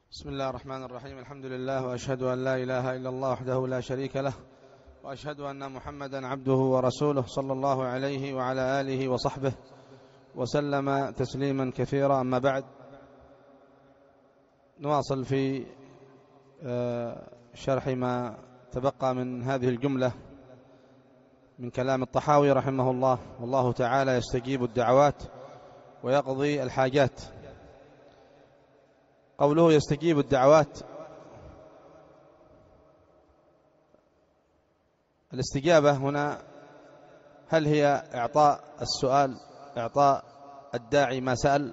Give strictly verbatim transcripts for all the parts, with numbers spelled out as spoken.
بسم الله الرحمن الرحيم. الحمد لله، وأشهد أن لا إله إلا الله وحده لا شريك له، وأشهد أن محمدا عبده ورسوله صلى الله عليه وعلى آله وصحبه وسلم تسليما كثيرا. أما بعد، نواصل في شرح ما تبقى من هذه الجملة من كلام الطحاوي رحمه الله. والله تعالى يستجيب الدعوات ويقضي الحاجات. قوله يستجيب الدعوات، الاستجابة هنا هل هي إعطاء السؤال، إعطاء الداعي ما سأل؟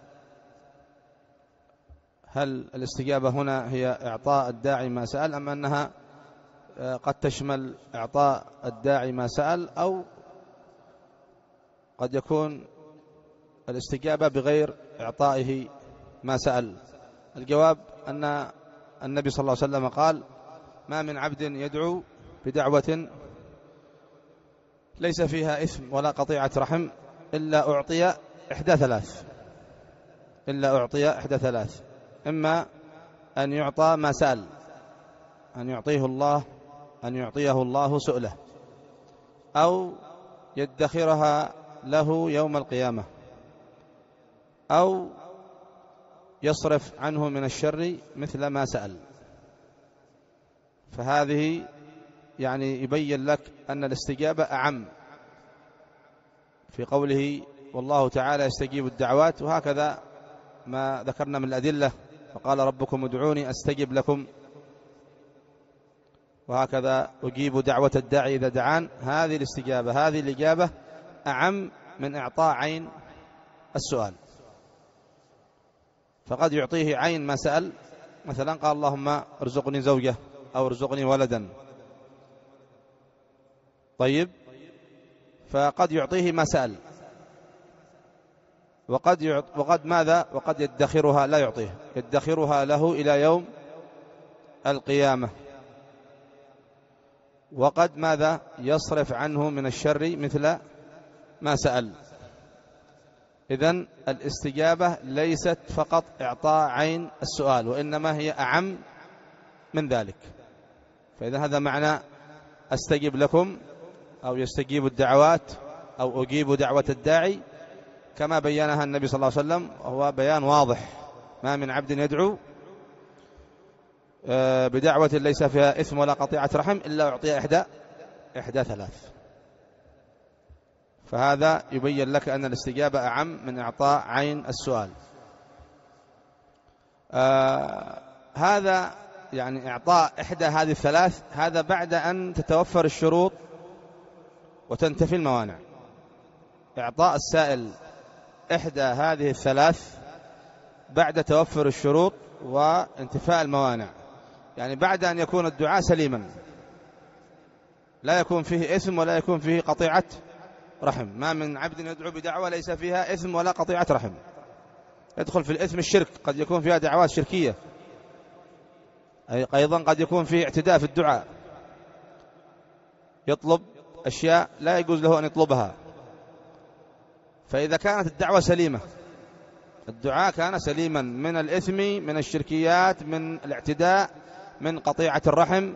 هل الاستجابة هنا هي إعطاء الداعي ما سأل، أم أنها قد تشمل إعطاء الداعي ما سأل، أو قد يكون الاستجابة بغير إعطائه ما سأل؟ الجواب أن النبي صلى الله عليه وسلم قال: ما من عبد يدعو بدعوة ليس فيها إثم ولا قطيعة رحم إلا أعطي إحدى ثلاث إلا أعطي إحدى ثلاث إما أن يعطى ما سأل، أن يعطيه الله أن يعطيه الله سؤله، أو يدخرها له يوم القيامة، أو يصرف عنه من الشر مثل ما سأل. فهذه يعني يبين لك أن الاستجابة أعم في قوله والله تعالى يستجيب الدعوات، وهكذا ما ذكرنا من الأدلة: فقال ربكم ادعوني أستجب لكم، وهكذا أجيب دعوة الداعي إذا دعان. هذه الاستجابة، هذه الإجابة أعم من إعطاء عين السؤال. فقد يعطيه عين ما سأل، مثلا قال اللهم ارزقني زوجة أو ارزقني ولدا، طيب، فقد يعطيه ما سأل، وقد يعط وقد ماذا وقد يدخرها، لا يعطيه، يدخرها له إلى يوم القيامة، وقد ماذا يصرف عنه من الشر مثل ما سأل. إذن الاستجابة ليست فقط إعطاء عين السؤال، وإنما هي أعم من ذلك. فإذا هذا معنى أستجب لكم أو يستجيب الدعوات أو أجيب دعوة الداعي كما بيّنها النبي صلى الله عليه وسلم، وهو بيان واضح: ما من عبد يدعو بدعوة ليس فيها إثم ولا قطيعة رحم إلا أعطي إحدى إحدى ثلاث. فهذا يبين لك أن الاستجابة أعم من إعطاء عين السؤال. آه هذا يعني إعطاء إحدى هذه الثلاث، هذا بعد أن تتوفر الشروط وتنتفي الموانع. إعطاء السائل إحدى هذه الثلاث بعد توفر الشروط وانتفاء الموانع، يعني بعد أن يكون الدعاء سليما، لا يكون فيه إثم ولا يكون فيه قطيعة رحم. ما من عبد يدعو بدعوة ليس فيها إثم ولا قطيعة رحم. يدخل في الإثم الشرك، قد يكون فيها دعوات شركية، أي أيضا قد يكون فيه اعتداء في الدعاء، يطلب أشياء لا يجوز له أن يطلبها. فإذا كانت الدعوة سليمة، الدعاء كان سليما من الإثم، من الشركيات، من الاعتداء، من قطيعة الرحم،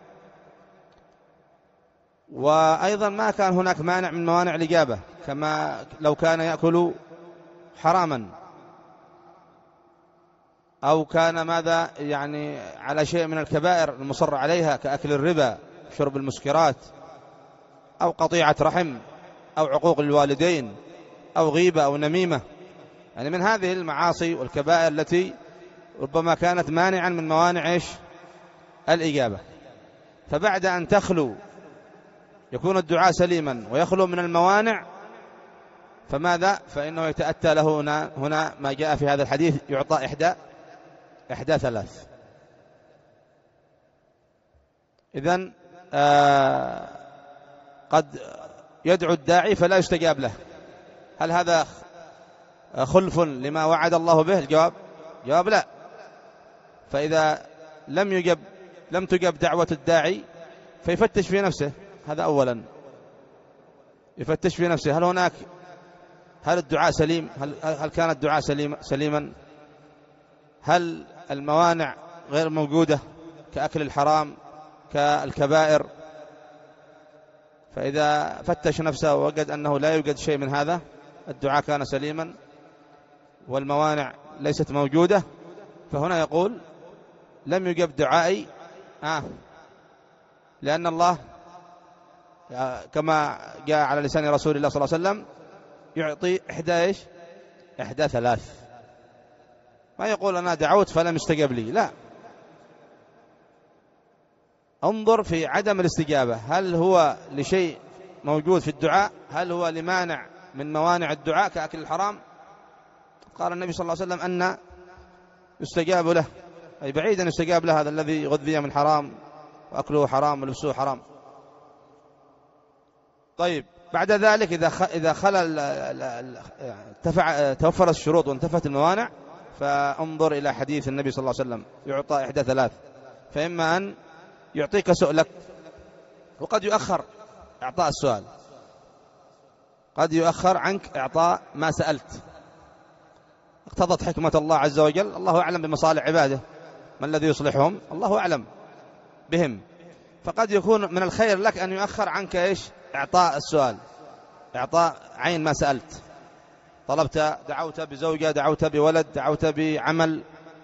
وأيضا ما كان هناك مانع من موانع الإجابة، كما لو كان يأكل حراما، أو كان ماذا يعني على شيء من الكبائر المصر عليها كأكل الربا، شرب المسكرات، أو قطيعة رحم، أو عقوق الوالدين، أو غيبة أو نميمة، يعني من هذه المعاصي والكبائر التي ربما كانت مانعا من موانع إيش؟ الإجابة. فبعد أن تخلو، يكون الدعاء سليما ويخلو من الموانع، فماذا؟ فإنه يتأتى له هنا, هنا ما جاء في هذا الحديث: يعطى إحدى إحدى ثلاث. إذن آه قد يدعو الداعي فلا يستجاب له. هل هذا خلف لما وعد الله به؟ الجواب جواب لا. فإذا لم يجب لم تجب دعوة الداعي فيفتش في نفسه، هذا أولا، يفتش في نفسه: هل هناك هل الدعاء سليم؟ هل, هل كان الدعاء سليم سليما؟ هل الموانع غير موجودة كأكل الحرام كالكبائر؟ فإذا فتش نفسه ووجد أنه لا يوجد شيء من هذا، الدعاء كان سليما والموانع ليست موجودة، فهنا يقول لم يجب دعائي آه لأن الله كما جاء على لسان رسول الله صلى الله عليه وسلم يعطي إحدى إيش إحدى ثلاث. ما يقول أنا دعوت فلم يستجب لي، لا، انظر في عدم الاستجابة، هل هو لشيء موجود في الدعاء؟ هل هو لمانع من موانع الدعاء كأكل الحرام؟ قال النبي صلى الله عليه وسلم أن يستجاب له، أي بعيدا يستجاب له هذا الذي غذي من حرام وأكله حرام ولبسه حرام. طيب بعد ذلك إذا إذا خلل توفرت الشروط وانتفت الموانع، فانظر إلى حديث النبي صلى الله عليه وسلم يعطى إحدى ثلاث، فإما أن يعطيك سؤلك، وقد يؤخر إعطاء السؤال، قد يؤخر عنك إعطاء ما سألت، اقتضت حكمة الله عز وجل، الله أعلم بمصالح عباده، ما الذي يصلحهم الله أعلم بهم، فقد يكون من الخير لك أن يؤخر عنك إيش إعطاء السؤال، إعطاء عين ما سألت، طلبت دعوت بزوجة، دعوت بولد، دعوت بعمل،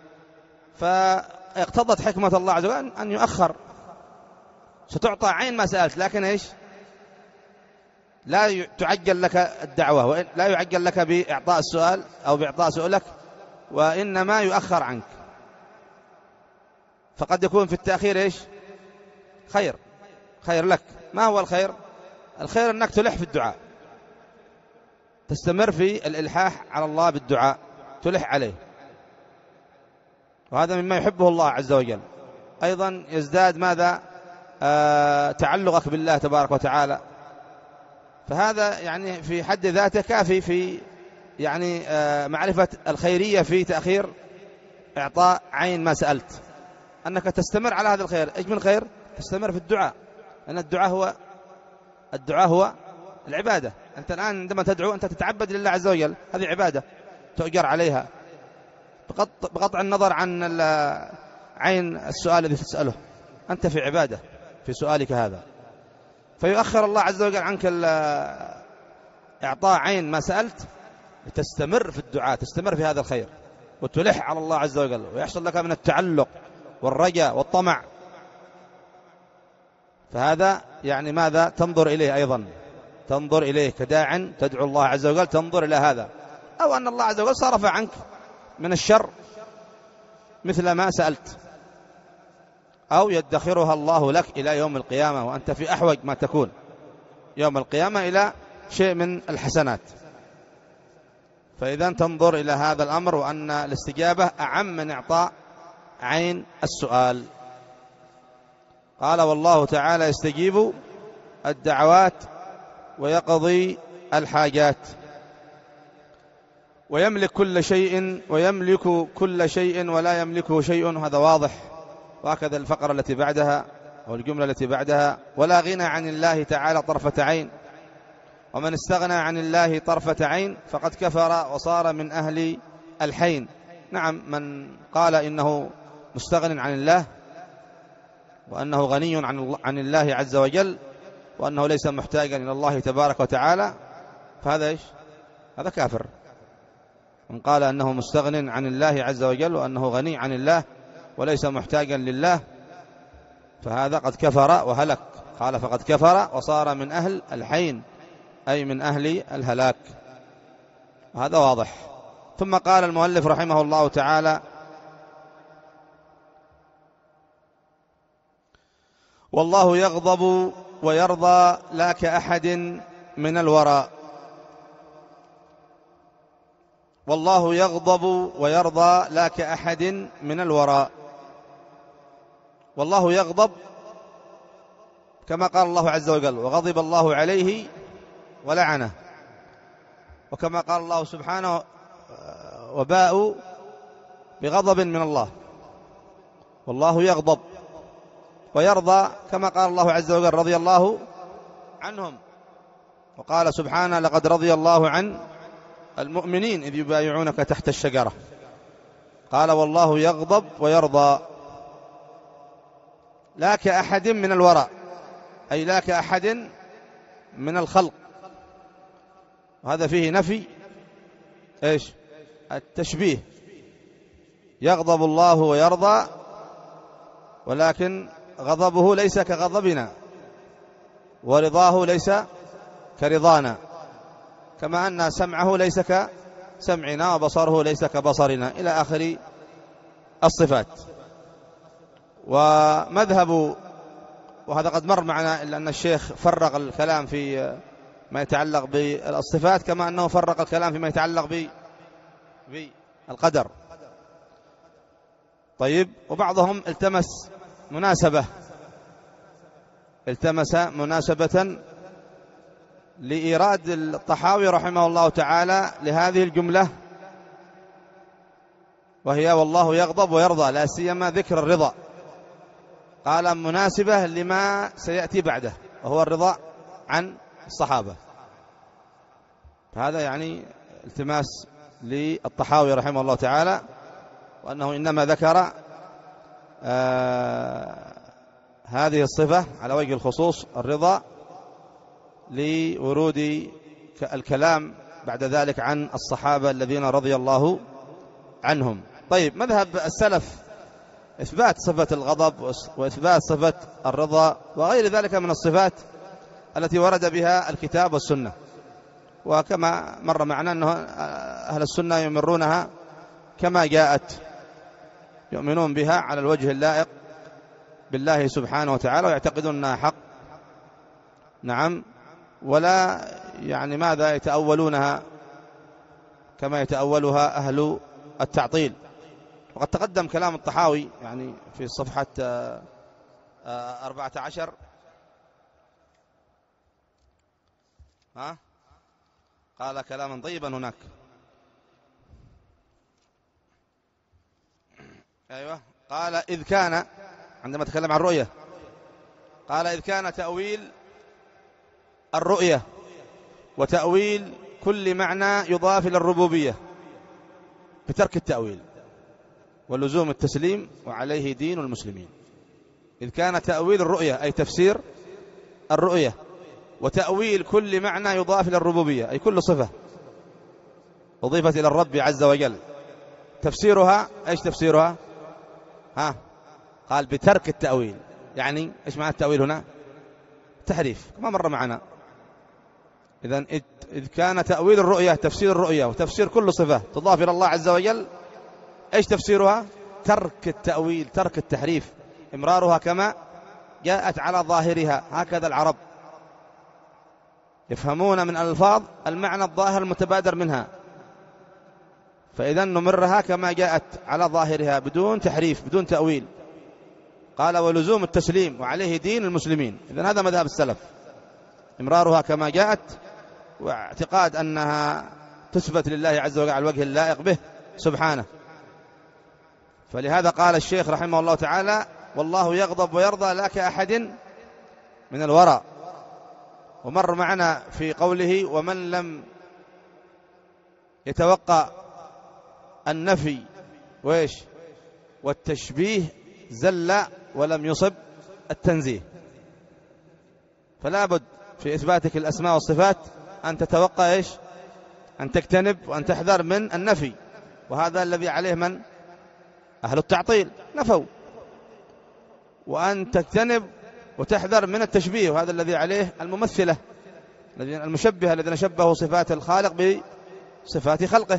فاقتضت حكمة الله عز وجل أن يؤخر، ستعطى عين ما سألت، لكن إيش لا تعجل لك الدعوة، لا يعجل لك بإعطاء السؤال أو بإعطاء سؤالك، وإنما يؤخر عنك، فقد يكون في التأخير إيش خير، خير لك. ما هو الخير؟ الخير أنك تلح في الدعاء، تستمر في الإلحاح على الله بالدعاء، تلح عليه، وهذا مما يحبه الله عز وجل. أيضا يزداد ماذا؟ آه تعلقك بالله تبارك وتعالى، فهذا يعني في حد ذاته كافي في يعني آه معرفة الخيرية في تأخير إعطاء عين ما سألت، أنك تستمر على هذا الخير. إيش من خير؟ تستمر في الدعاء، لأن الدعاء هو الدعاء هو العبادة. أنت الآن عندما تدعو أنت تتعبد لله عز وجل، هذه عبادة تؤجر عليها بقطع النظر عن عين السؤال الذي تسأله، أنت في عبادة في سؤالك هذا، فيؤخر الله عز وجل عنك إعطاء عين ما سألت، تستمر في الدعاء، تستمر في هذا الخير وتلح على الله عز وجل، ويحصل لك من التعلق والرجاء والطمع، فهذا يعني ماذا؟ تنظر إليه، أيضا تنظر إليه كداع تدعو الله عز وجل، تنظر إلى هذا، أو أن الله عز وجل صرف عنك من الشر مثل ما سألت، أو يدخرها الله لك إلى يوم القيامة وأنت في أحوج ما تكون يوم القيامة إلى شيء من الحسنات. فإذا تنظر إلى هذا الأمر، وأن الاستجابة أعم من إعطاء عين السؤال. قال والله تعالى يستجيب الدعوات ويقضي الحاجات ويملك كل شيء ويملك كل شيء ولا يملكه شيء، هذا واضح. وهكذا الفقرة التي بعدها أو الجملة التي بعدها: ولا غنى عن الله تعالى طرفة عين، ومن استغنى عن الله طرفة عين فقد كفر وصار من أهل الحين. نعم، من قال إنه مستغن عن الله وأنه غني عن الله عز وجل وأنه ليس محتاجا إلى الله تبارك وتعالى، فهذا إيش؟ هذا كافر. من قال أنه مستغن عن الله عز وجل وأنه غني عن الله وليس محتاجا لله، فهذا قد كفر وهلك. قال فقد كفر وصار من أهل الحين، أي من أهل الهلاك، وهذا واضح. ثم قال المؤلف رحمه الله تعالى: والله يغضب ويرضى لا كأحد من الوراء. والله يغضب ويرضى لا كأحد من الوراء. والله يغضب كما قال الله عز وجل: وغضب الله عليه ولعنه، وكما قال الله سبحانه: وباءوا بغضب من الله. والله يغضب ويرضى كما قال الله عز وجل: رضي الله عنهم. وقال سبحانه: لقد رضي الله عن المؤمنين إذ يبايعونك تحت الشجرة. قال والله يغضب ويرضى لا كأحد من الورى، أي لا كأحد من الخلق. وهذا فيه نفي إيش؟ التشبيه. يغضب الله ويرضى، ولكن غضبه ليس كغضبنا، ورضاه ليس كرضانا، كما أن سمعه ليس كسمعنا، وبصره ليس كبصرنا، إلى آخر الصفات. ومذهب، وهذا قد مر معنا، إلا أن الشيخ فرق الكلام في ما يتعلق بالصفات كما أنه فرق الكلام فيما يتعلق بالقدر. طيب، وبعضهم التمس مناسبة التمس مناسبة لإيراد الطحاوي رحمه الله تعالى لهذه الجملة، وهي والله يغضب ويرضى، لا سيما ذكر الرضا. قال مناسبة لما سيأتي بعده، وهو الرضا عن الصحابة. هذا يعني التماس للطحاوي رحمه الله تعالى، وأنه إنما ذكر آه هذه الصفة على وجه الخصوص الرضا لورود الكلام بعد ذلك عن الصحابة الذين رضي الله عنهم. طيب، مذهب السلف إثبات صفة الغضب وإثبات صفة الرضا وغير ذلك من الصفات التي ورد بها الكتاب والسنة. وكما مر معنا أنه أهل السنة يمرونها كما جاءت، يؤمنون بها على الوجه اللائق بالله سبحانه وتعالى، ويعتقدون أنها حق. نعم، ولا يعني ماذا يتأولونها كما يتأولها أهل التعطيل. وقد تقدم كلام الطحاوي يعني في صفحة أربعة عشر. ها قال كلاما طيبا هناك. أيوة، قال إذ كان، عندما تكلم عن الرؤية، قال إذ كان تأويل الرؤية وتأويل كل معنى يضاف إلى الربوبية بترك التأويل ولزوم التسليم، وعليه دين المسلمين. إذ كان تأويل الرؤية أي تفسير الرؤية، وتأويل كل معنى يضاف إلى الربوبية أي كل صفة أضيفت إلى الرب عز وجل، تفسيرها إيش تفسيرها؟ ها قال بترك التأويل. يعني إيش معنى التأويل هنا؟ تحريف، كما مر معنا. إذن إذ كان تأويل الرؤية تفسير الرؤية وتفسير كل صفة تضاف إلى الله عز وجل، إيش تفسيرها؟ ترك التأويل، ترك التحريف، إمرارها كما جاءت على ظاهرها. هكذا العرب يفهمون من الألفاظ المعنى الظاهر المتبادر منها، فإذا نمرها كما جاءت على ظاهرها بدون تحريف بدون تأويل. قال ولزوم التسليم وعليه دين المسلمين. إذن هذا مذهب السلف، إمرارها كما جاءت، واعتقاد أنها تثبت لله عز وجل على الوجه اللائق به سبحانه. فلهذا قال الشيخ رحمه الله تعالى والله يغضب ويرضى لا كأحد من الورى. ومر معنا في قوله ومن لم يتوقع النفي وإيش والتشبيه زل ولم يصب التنزيه. فلا بد في إثباتك الأسماء والصفات أن تتوقع إيش؟ أن تجتنب وأن تحذر من النفي، وهذا الذي عليه من؟ أهل التعطيل نفوا. وأن تجتنب وتحذر من التشبيه، وهذا الذي عليه الممثلة المشبهة الذين شبهوا صفات الخالق بصفات خلقه.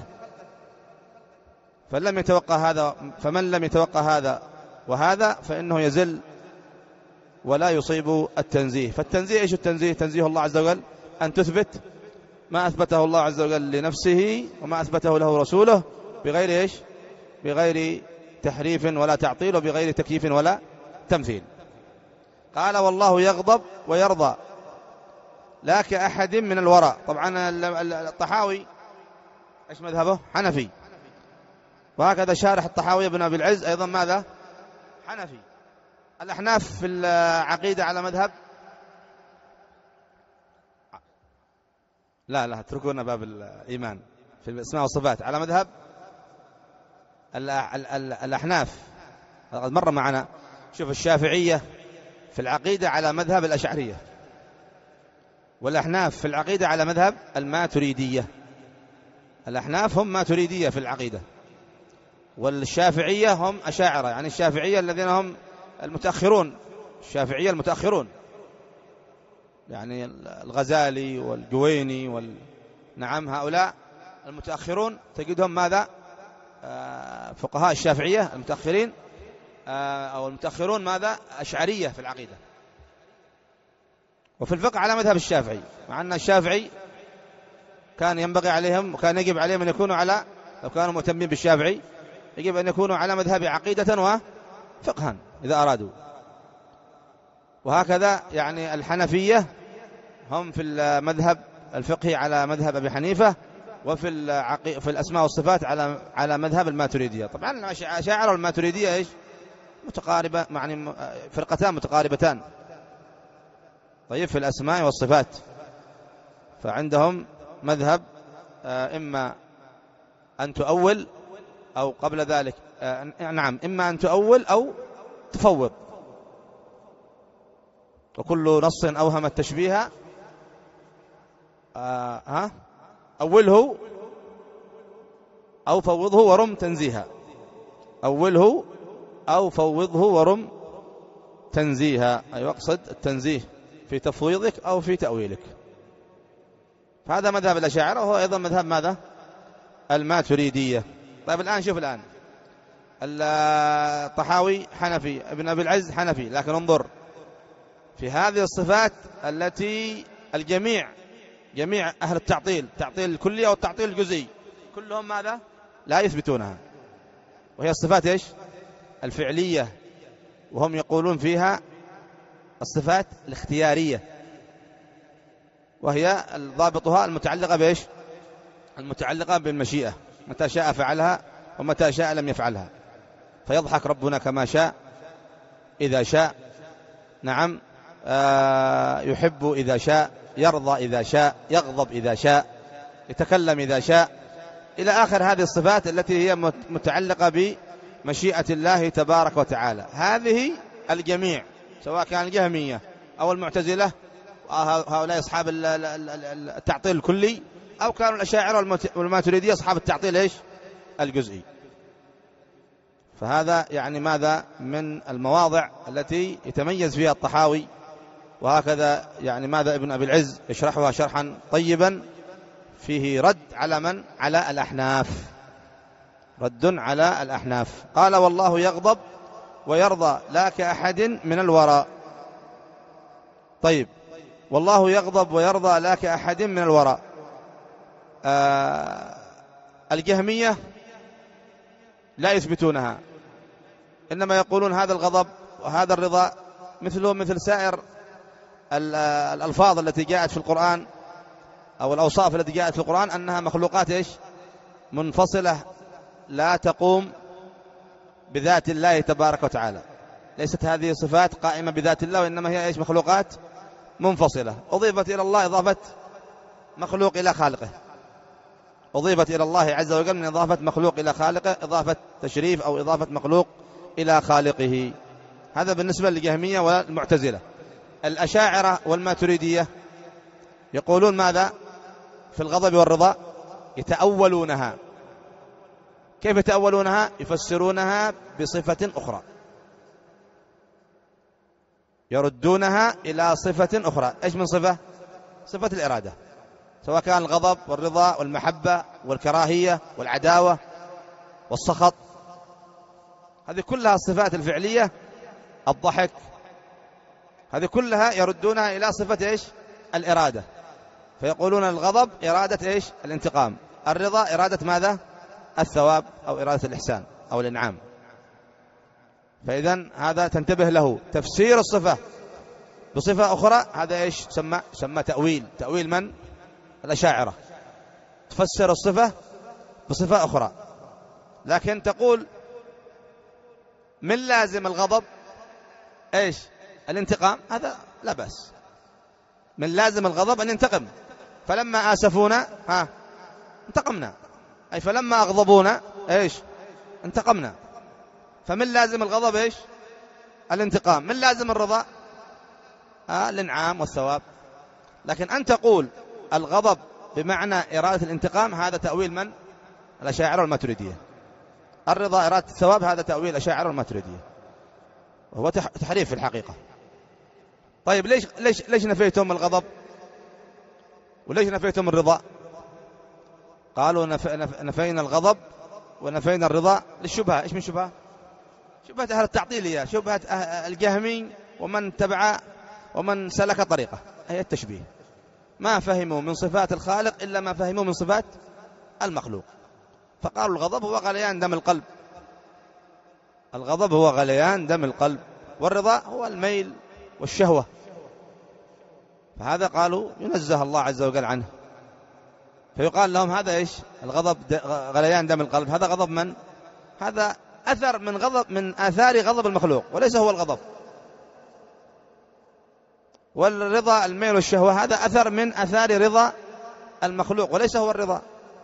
فلم يتوقع هذا، فمن لم يتوقع هذا وهذا فإنه يزل ولا يصيب التنزيه. فالتنزيه إيش التنزيه؟ تنزيه الله عز وجل أن تثبت ما أثبته الله عز وجل لنفسه وما أثبته له رسوله بغير إيش؟ بغير تحريف ولا تعطيل، وبغير تكييف ولا تمثيل. قال والله يغضب ويرضى لا كأحد من الورى. طبعا الطحاوي إيش مذهبه؟ حنفي، وهكذا شارح الطحاوي بن أبي العز أيضا ماذا؟ حنفي. الأحناف في العقيدة على مذهب لا لا اتركونا باب الإيمان في الأسماء والصفات على مذهب الأحناف قد مر معنا. شوف الشافعية في العقيدة على مذهب الأشعرية، والأحناف في العقيدة على مذهب الماتريدية. الأحناف هم ماتريدية في العقيدة، والشافعية هم أشاعرة، يعني الشافعية الذين هم المتأخرون، الشافعية المتأخرون، يعني الغزالي والجويني وال... نعم هؤلاء المتأخرون تجدهم ماذا؟ آه فقهاء الشافعية المتأخرين آه أو المتأخرون ماذا؟ أشعرية في العقيدة وفي الفقه على مذهب الشافعي، مع أن الشافعي كان ينبغي عليهم وكان يجب عليهم أن يكونوا على، لو كانوا مهتمين بالشافعي يجب أن يكونوا على مذهب عقيدة وفقها إذا أرادوا. وهكذا يعني الحنفية هم في المذهب الفقهي على مذهب أبي حنيفة، وفي العقي... في الأسماء والصفات على على مذهب الماتريدية. طبعا الأشاعرة والماتريدية إيش؟ متقاربة، يعني فرقتان متقاربتان. طيب في الأسماء والصفات فعندهم مذهب إما أن تؤول أو قبل ذلك نعم إما أن تؤول أو تفوض، وكل نص أوهم التشبيه آه ها أوله أو فوضه ورم تنزيها، أوله أو فوضه ورم تنزيها، أي أيوة أقصد التنزيه في تفويضك أو في تأويلك. فهذا مذهب الأشاعرة، وهو أيضا مذهب ماذا؟ الماتريدية. طيب الآن شوف، الآن الطحاوي حنفي، ابن أبي العز حنفي، لكن انظر في هذه الصفات التي الجميع جميع أهل التعطيل، التعطيل الكلي أو التعطيل الجزئي، كلهم ماذا؟ لا يثبتونها، وهي الصفات إيش؟ الفعلية، وهم يقولون فيها الصفات الاختيارية، وهي ضابطها المتعلقة بإيش؟ المتعلقة بالمشيئة، متى شاء فعلها ومتى شاء لم يفعلها. فيضحك ربنا كما شاء إذا شاء، نعم آه يحب إذا شاء، يرضى إذا شاء، يغضب إذا شاء، يتكلم إذا شاء، إلى آخر هذه الصفات التي هي متعلقة بمشيئة الله تبارك وتعالى. هذه الجميع سواء كان الجهمية أو المعتزلة هؤلاء أصحاب التعطيل الكلي، أو كانوا الأشاعرة والماتريدية أصحاب التعطيل إيش؟ الجزئي. فهذا يعني ماذا؟ من المواضع التي يتميز فيها الطحاوي، وهكذا يعني ماذا ابن أبي العز يشرحها شرحا طيبا فيه رد على من؟ على الأحناف، رد على الأحناف. قال والله يغضب ويرضى لا كأحد من الوراء. طيب والله يغضب ويرضى لا كأحد من الوراء. آه الجهمية لا يثبتونها، إنما يقولون هذا الغضب وهذا الرضا مثله مثل سائر الألفاظ التي جاءت في القرآن أو الأوصاف التي جاءت في القرآن، أنها مخلوقات إيش؟ منفصلة لا تقوم بذات الله تبارك وتعالى. ليست هذه صفات قائمة بذات الله، وإنما هي إيش؟ مخلوقات منفصلة أضيفت إلى الله إضافة مخلوق إلى خالقه، أضيفت إلى الله عز وجل من إضافة مخلوق إلى خالقه، إضافة تشريف أو إضافة مخلوق إلى خالقه. هذا بالنسبة للجهمية والمعتزلة. الأشاعرة والماتريدية يقولون ماذا في الغضب والرضا؟ يتأولونها. كيف يتأولونها؟ يفسرونها بصفة أخرى، يردونها إلى صفة أخرى. إيش من صفة؟ صفة الإرادة، سواء كان الغضب والرضا والمحبة والكراهية والعداوة والسخط، هذه كلها الصفات الفعلية. الضحك، هذه كلها يردونها إلى صفة إيش؟ الإرادة. فيقولون الغضب إرادة إيش؟ الانتقام، الرضا إرادة ماذا؟ الثواب أو إرادة الإحسان أو الإنعام. فإذن هذا تنتبه له، تفسير الصفة بصفة أخرى هذا إيش؟ سمى سمى تأويل. تأويل من؟ الأشاعرة. تفسر الصفة بصفة أخرى، لكن تقول من لازم الغضب إيش؟ الانتقام، هذا لا بأس. من لازم الغضب أن ينتقم، فلما آسفونا ها انتقمنا، أي فلما أغضبونا إيش؟ انتقمنا. فمن لازم الغضب إيش؟ الانتقام. من لازم الرضا؟ آه الإنعام والثواب. لكن أن تقول الغضب بمعنى إرادة الانتقام، هذا تأويل من؟ الأشاعرة والماتريدية. الرضا إرادة الثواب، هذا تأويل الأشاعرة والماتريدية، وهو تحريف في الحقيقة. طيب ليش ليش ليش نفيتم الغضب وليش نفيتم الرضا؟ قالوا نف... نف... نفينا الغضب ونفينا الرضا للشبهة. إيش من شبهة؟ شبهة أهل التعطيلية، شبهة أهل الجهمي ومن تبع ومن سلك طريقه، هي التشبيه. ما فهموا من صفات الخالق إلا ما فهموا من صفات المخلوق. فقالوا الغضب هو غليان دم القلب، الغضب هو غليان دم القلب، والرضا هو الميل والشهوة. فهذا قالوا ينزه الله عز وجل عنه. فيقال لهم هذا إيش؟ الغضب غليان دم القلب، هذا غضب من؟ هذا أثر من غضب، من آثار غضب المخلوق، وليس هو الغضب. والرضا الميل والشهوة هذا أثر من أثار رضا المخلوق، وليس هو الرضا.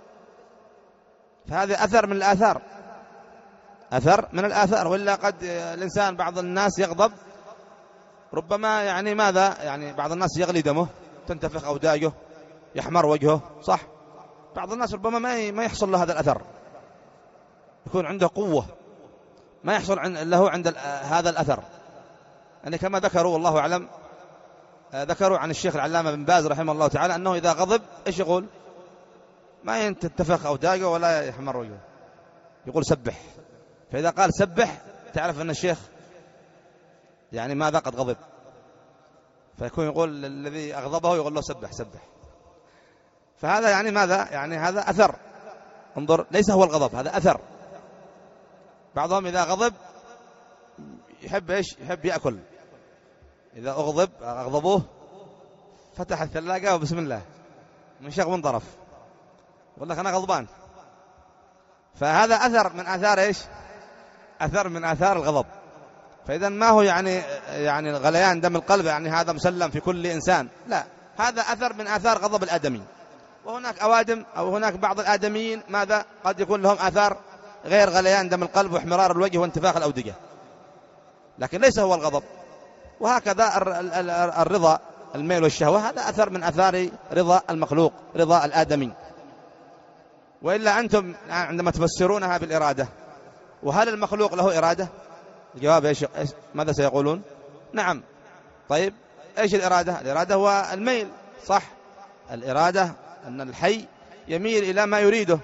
فهذا أثر من الآثار، أثر من الآثار. وإلا قد الإنسان بعض الناس يغضب، ربما يعني ماذا؟ يعني بعض الناس يغلي دمه، تنتفخ أوداجه، يحمر وجهه، صح؟ بعض الناس ربما ما ما يحصل له هذا الأثر، يكون عنده قوة ما يحصل له عند هذا الأثر. يعني كما ذكروا والله أعلم، ذكروا عن الشيخ العلامة بن باز رحمه الله تعالى أنه إذا غضب إيش يقول؟ ما ينتفخ أوداجه ولا يحمر وجهه، يقول سبح. فإذا قال سبح تعرف أن الشيخ يعني ماذا؟ قد غضب. فيكون يقول الذي أغضبه يقول له سبح سبح. فهذا يعني ماذا؟ يعني هذا أثر. انظر، ليس هو الغضب، هذا أثر. بعضهم إذا غضب يحب إيش؟ يحب يأكل. إذا أغضب أغضبوه فتح الثلاجة وبسم الله من شغ من طرف، يقول لك أنا غضبان. فهذا أثر من آثار إيش؟ أثر من آثار الغضب. فإذا ما هو يعني يعني غليان دم القلب يعني هذا مسلم في كل إنسان، لا، هذا أثر من آثار غضب الآدمي. وهناك أوادم أو هناك بعض الآدميين ماذا؟ قد يكون لهم آثار غير غليان دم القلب واحمرار الوجه وانتفاخ الأودجة، لكن ليس هو الغضب. وهكذا الرضا الميل والشهوة هذا أثر من أثار رضا المخلوق، رضا الآدمي. وإلا أنتم عندما تفسرونها بالإرادة، وهل المخلوق له إرادة؟ الجواب إيش؟ ماذا سيقولون؟ نعم. طيب إيش الإرادة؟ الإرادة هو الميل، صح؟ الإرادة أن الحي يميل إلى ما يريده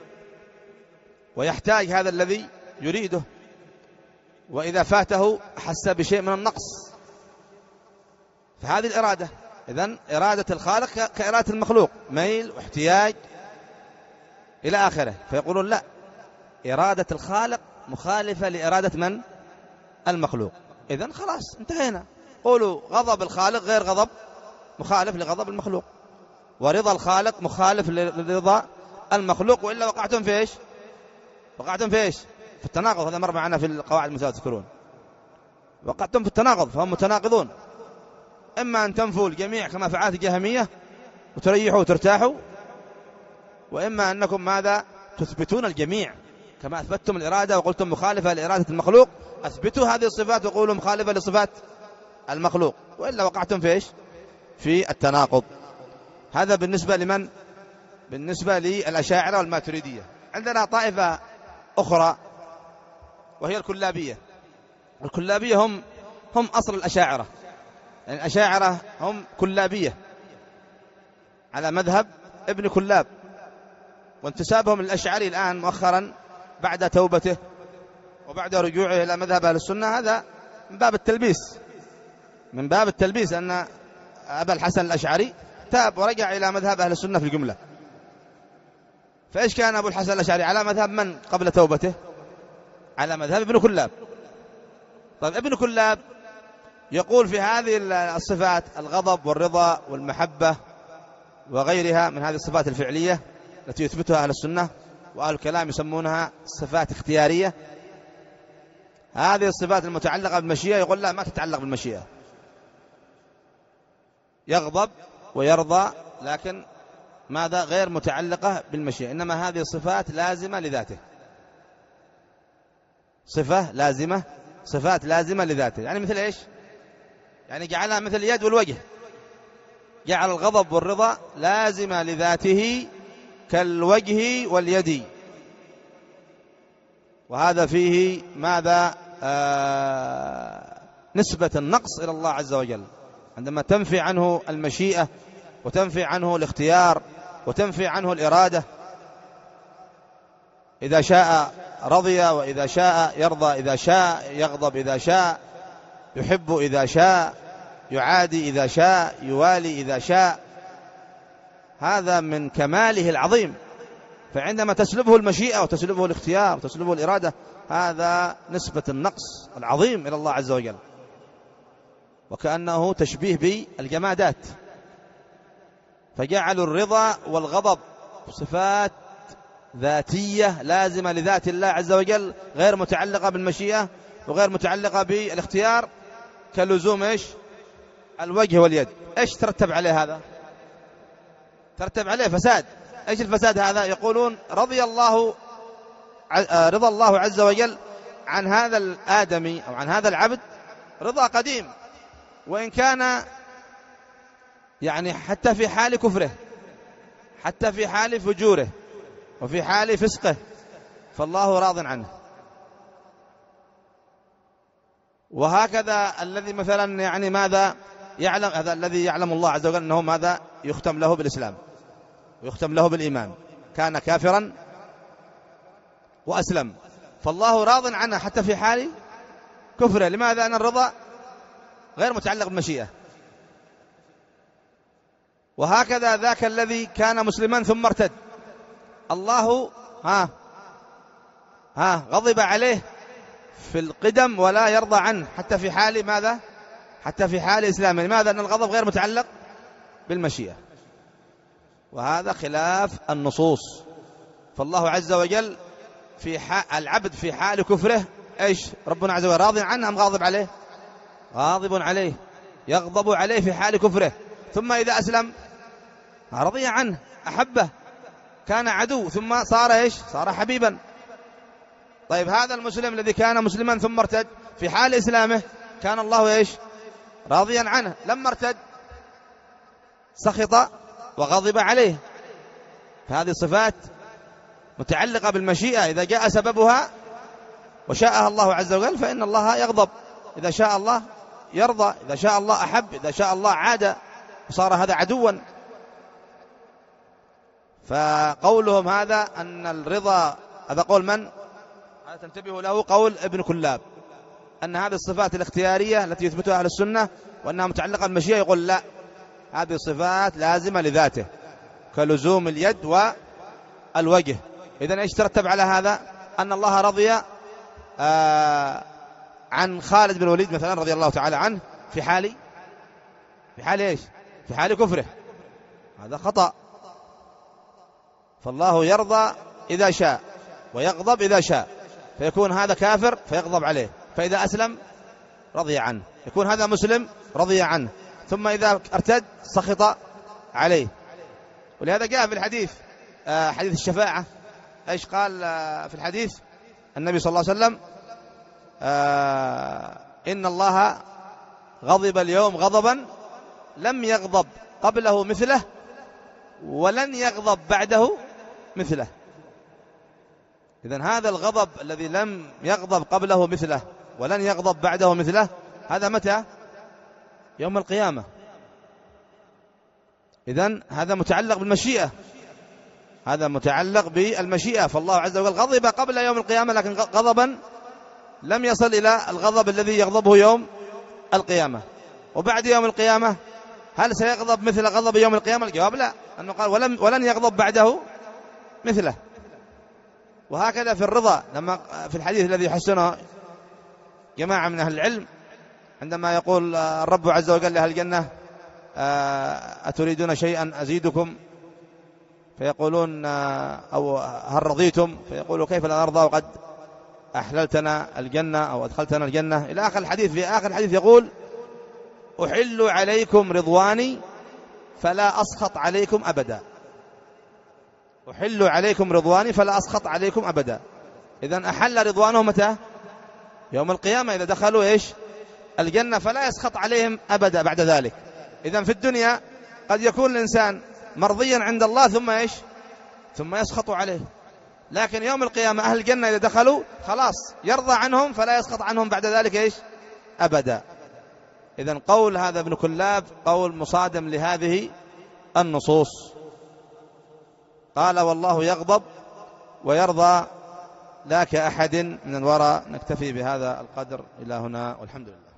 ويحتاج هذا الذي يريده، وإذا فاته حس بشيء من النقص، فهذه الإرادة. إذن إرادة الخالق كإرادة المخلوق، ميل واحتياج إلى آخره. فيقولون لا، إرادة الخالق مخالفة لإرادة من؟ المخلوق. إذن خلاص انتهينا. قولوا غضب الخالق غير غضب، مخالف لغضب المخلوق، ورضا الخالق مخالف لرضا المخلوق، وإلا وقعتم في إيش؟ وقعتم في إيش؟ في التناقض. هذا مر معنا في القواعد المسائل تذكرون، وقعتم في التناقض، فهم متناقضون. إما أن تنفوا الجميع كما فعلت الجهمية وتريحوا وترتاحوا، وإما أنكم ماذا؟ تثبتون الجميع كما أثبتتم الإرادة وقلتم مخالفة لإرادة المخلوق، أثبتوا هذه الصفات وقولوا مخالفة لصفات المخلوق، وإلا وقعتم في إيش؟ في التناقض. هذا بالنسبة لمن؟ بالنسبة للأشاعرة والماتريدية. عندنا طائفة أخرى وهي الكلابية. الكلابية هم هم أصل الأشاعرة، يعني الأشاعرة هم كلابية على مذهب ابن كلاب، وانتسابهم للأشعري الآن مؤخرا بعد توبته وبعد رجوعه إلى مذهب أهل السنة، هذا من باب التلبيس، من باب التلبيس أن أبا الحسن الأشعري تاب ورجع إلى مذهب أهل السنة في الجملة. فإيش كان أبو الحسن الأشعري على مذهب من قبل توبته؟ على مذهب ابن كلاب. طيب ابن كلاب يقول في هذه الصفات الغضب والرضا والمحبة وغيرها من هذه الصفات الفعلية التي يثبتها أهل السنة، وأهل الكلام يسمونها صفات اختيارية. هذه الصفات المتعلقة بالمشيئة يقول لا، ما تتعلق بالمشيئة. يغضب ويرضى لكن ماذا؟ غير متعلقة بالمشيئة، إنما هذه الصفات لازمة لذاته. صفة لازمة، صفات لازمة لذاته. يعني مثل إيش؟ يعني جعلها مثل اليد والوجه، جعل الغضب والرضا لازمة لذاته كالوجه واليد. وهذا فيه ماذا؟ آه نسبة النقص إلى الله عز وجل، عندما تنفي عنه المشيئة وتنفي عنه الاختيار وتنفي عنه الإرادة. إذا شاء رضي وإذا شاء يرضى، إذا شاء يغضب، إذا شاء يحب، إذا شاء يعادي، إذا شاء يوالي، إذا شاء. هذا من كماله العظيم. فعندما تسلبه المشيئة وتسلبه الاختيار وتسلبه الإرادة، هذا نسبة النقص العظيم إلى الله عز وجل، وكأنه تشبيه بالجمادات. فجعلوا الرضا والغضب صفات ذاتية لازمة لذات الله عز وجل، غير متعلقة بالمشيئة وغير متعلقة بالاختيار، كلزوم إيش؟ الوجه واليد. إيش ترتب عليه هذا؟ ترتب عليه فساد. إيش الفساد هذا؟ يقولون رضي الله رضا الله عز وجل عن هذا الآدمي أو عن هذا العبد رضا قديم، وإن كان يعني حتى في حال كفره، حتى في حال فجوره وفي حال فسقه، فالله راض عنه. وهكذا الذي مثلا يعني ماذا يعلم، هذا الذي يعلم الله عز وجل أنه ماذا يختم له بالإسلام ويختم له بالإيمان، كان كافرا وأسلم، فالله راض عنه حتى في حال كفره. لماذا؟ أن الرضا غير متعلق بالمشيئة. وهكذا ذاك الذي كان مسلما ثم ارتد، الله ها ها غضب عليه في القدم ولا يرضى عنه حتى في حال ماذا؟ حتى في حال إسلامه. لماذا؟ أن الغضب غير متعلق بالمشيئة، وهذا خلاف النصوص. فالله عز وجل في العبد في حال كفره إيش؟ ربنا عز وجل راضي عنه أم غاضب عليه؟ غاضب عليه، يغضب عليه في حال كفره. ثم إذا أسلم رضي عنه، أحبه، كان عدو ثم صار إيش؟ صار حبيبا. طيب هذا المسلم الذي كان مسلما ثم ارتد في حال إسلامه، كان الله إيش؟ راضيا عنه. لما ارتد سخط وغضب عليه. فهذه صفات متعلقة بالمشيئة، إذا جاء سببها وشاءها الله عز وجل فإن الله يغضب، إذا شاء الله يرضى، إذا شاء الله أحب، إذا شاء الله عاد وصار هذا عدوا. فقولهم هذا أن الرضا، هذا قول من؟ هذا تنتبه له قول ابن كلاب، أن هذه الصفات الاختيارية التي يثبتها أهل السنة وأنها متعلقة بالمشيئة، يقول لا، هذه صفات لازمة لذاته كلزوم اليد والوجه. إذن إيش ترتب على هذا؟ أن الله رضي آه عن خالد بن الوليد مثلا رضي الله تعالى عنه في حال في حال إيش؟ في حال كفره. هذا خطأ. فالله يرضى إذا شاء ويغضب إذا شاء، فيكون هذا كافر فيغضب عليه، فإذا أسلم رضي عنه، يكون هذا مسلم رضي عنه، ثم إذا ارتد سخط عليه. ولهذا جاء في الحديث آه حديث الشفاعة، إيش قال آه في الحديث النبي صلى الله عليه وسلم؟ آه إن الله غضب اليوم غضبا لم يغضب قبله مثله ولن يغضب بعده مثله. إذن هذا الغضب الذي لم يغضب قبله مثله ولن يغضب بعده مثله، هذا متى؟ يوم القيامة. إذن هذا متعلق بالمشيئة، هذا متعلق بالمشيئة. فالله عز وجل غضب قبل يوم القيامة، لكن غضبا لم يصل إلى الغضب الذي يغضبه يوم القيامة. وبعد يوم القيامة هل سيغضب مثل غضب يوم القيامة؟ الجواب لا، أنه قال ولم ولن يغضب بعده مثله. وهكذا في الرضا، لما في الحديث الذي حسنه جماعة من أهل العلم عندما يقول الرب عز وجل لأهل الجنة أتريدون شيئا أزيدكم، فيقولون أو هل رضيتم، فيقولوا كيف لا نرضى وقد أحللتنا الجنة أو أدخلتنا الجنة إلى آخر الحديث. في آخر الحديث يقول أحل عليكم رضواني فلا أسخط عليكم أبدا، أحل عليكم رضواني فلا أسخط عليكم أبدا. إذن أحل رضوانه متى؟ يوم القيامة إذا دخلوا إيش الجنة فلا يسخط عليهم أبدا بعد ذلك. إذن في الدنيا قد يكون الإنسان مرضيا عند الله ثم إيش ثم يسخط عليه، لكن يوم القيامة أهل الجنة إذا دخلوا خلاص يرضى عنهم فلا يسخط عنهم بعد ذلك إيش أبدا. إذن قول هذا ابن كلاب قول مصادم لهذه النصوص. قال والله يغضب ويرضى لا كأحد من الورى. نكتفي بهذا القدر إلى هنا والحمد لله.